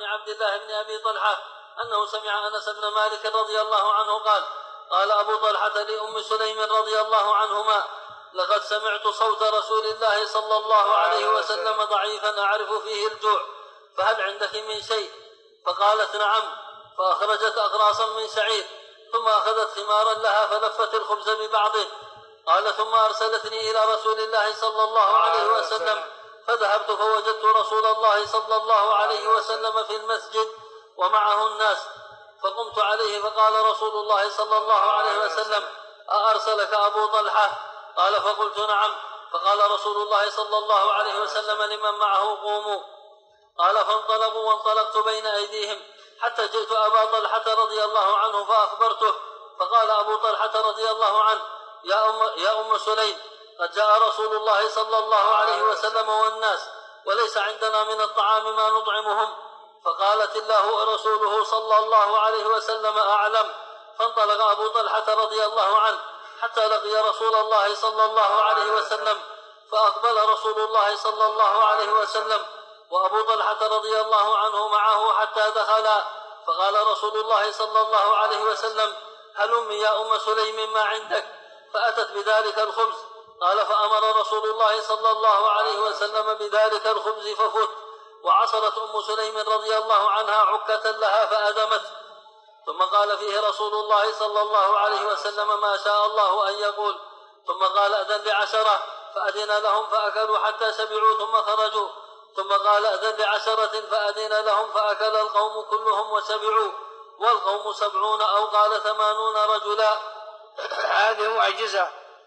بن عبد الله بن أبي طلحة أنه سمع أنس بن مالك رضي الله عنه قال: قال أبو طلحة لأم سليم رضي الله عنهما: لقد سمعت صوت رسول الله صلى الله عليه وسلم ضعيفا أعرف فيه الجوع، فهل عندك من شيء؟ فقالت: نعم. فأخرجت أقراصا من شعير، ثم أخذت خمارا لها فلفت الخبز ببعضه. قال: ثم أرسلتني إلى رسول الله صلى الله عليه وسلم، فذهبت فوجدت رسول الله صلى الله عليه وسلم في المسجد ومعه الناس، فقمت عليه فقال رسول الله صلى الله عليه وسلم: أأرسلك أبو طلحة؟ قال: فقلت: نعم. فقال رسول الله صلى الله عليه وسلم لمن معه: قوموا. قال: فانطلقوا وانطلقت بين أيديهم حتى جئت أبا طلحة رضي الله عنه فأخبرته، فقال أبو طلحة رضي الله عنه: يا أم سليم، قد جاء رسول الله صلى الله عليه وسلم والناس، وليس عندنا من الطعام ما نطعمهم. فقالت: الله ورسوله صلى الله عليه وسلم أعلم. فانطلق أبو طلحة رضي الله عنه حتى لقي رسول الله صلى الله عليه وسلم، فأقبل رسول الله صلى الله عليه وسلم وأبو طلحة رضي الله عنه معه حتى دخلا، فقال رسول الله صلى الله عليه وسلم: هلم يا أم سليم ما عندك؟ فأتت بذلك الخبز. قال: فأمر رسول الله صلى الله عليه وسلم بذلك الخبز ففت، وعصرت أم سليم رضي الله عنها عكة لها فأدمت. ثم قال فيه رسول الله صلى الله عليه وسلم ما شاء الله أن يقول، ثم قال: أذن ل10 فأذن لهم فأكلوا حتى شبعوا ثم خرجوا، ثم قال: أذن ل10 فأذن لهم فأكل القوم كلهم وشبعوا، والقوم 70 أو قال 80 رجلا. هذه معجزة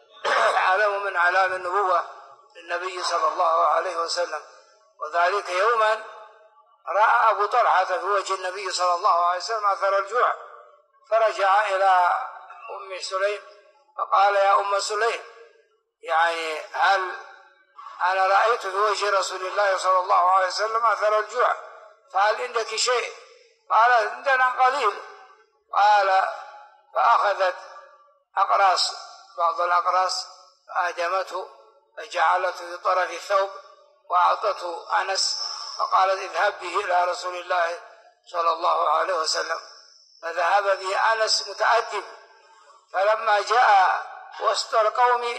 علم من علام النبوة للنبي صلى الله عليه وسلم. وذلك يوما رأى أبو طلحة في وجه النبي صلى الله عليه وسلم أثر الجوع، فرجع إلى أم سليم فقال: يا أم سليم، يعني هل أنا رأيت في وجه رسول الله صلى الله عليه وسلم أثر الجوع، فهل عندك شيء؟ قال: عندنا قليل. قال: فأخذت أقراص، بعض الأقراص فأدمته فجعلته في طرف الثوب وأعطته أنس، فقالت: اذهب به إلى رسول الله صلى الله عليه وسلم. فذهب به أنس متأدب، فلما جاء وسط القوم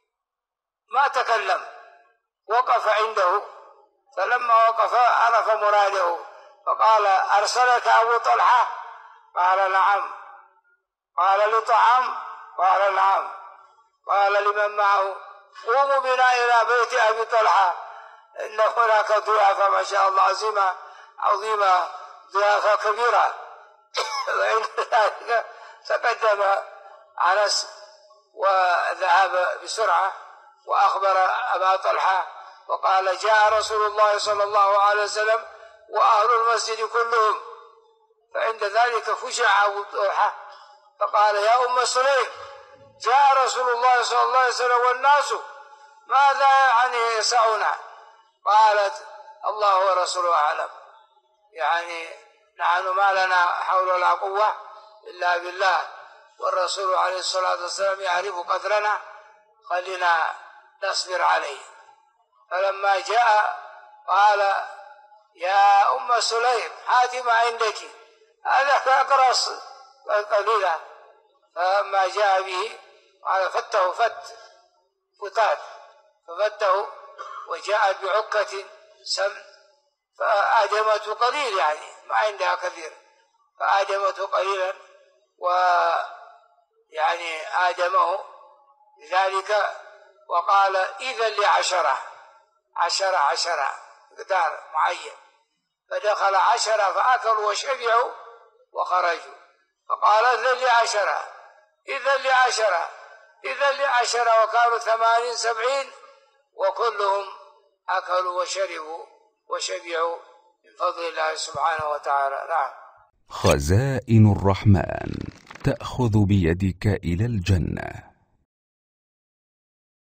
ما تكلم، وقف عنده، فلما وقف عرف مراده فقال: أرسلك أبو طلحة؟ قال: نعم. قال: لطعام؟ قال: نعم. قال لمن معه: قوموا بنا إلى بيت أبي طلحة، إن هناك ضيافة ما شاء الله عظيمة، ضيافة كبيرة. وعند ذلك تقدم أنس وذهب بسرعة وأخبر أبا طلحة وقال: جاء رسول الله صلى الله عليه وسلم وأهل المسجد كلهم. فعند ذلك فزع أبو طلحة فقال: يا أم سليم، جاء رسول الله صلى الله عليه وسلم والناس، ماذا يعني يسعنا؟ قالت: الله ورسوله أعلم، يعني نحن ما لنا حول ولا قوة إلا بالله، والرسول عليه الصلاة والسلام يعرف قدرنا، خلينا نصبر عليه. فلما جاء قال: يا أم سليم، هاتي ما عندك، هذا أقراص قليلة. فلما جاء به قال: فته فتات، ففته وجاءت بعكة سمن فآدمته قليل، يعني ما عندها كثير، فآدمته قليلا، ويعني آدمه لذلك. وقال: إذا ل10 مقدار معين، فدخل 10 فأكلوا وشبعوا وخرجوا. فقال: إذا ل10 وكانوا 80 70 وكلهم أكلوا وشربوا وشبعوا من فضل الله سبحانه وتعالى. نعم. خزائن الرحمن تأخذ بيدك إلى الجنة.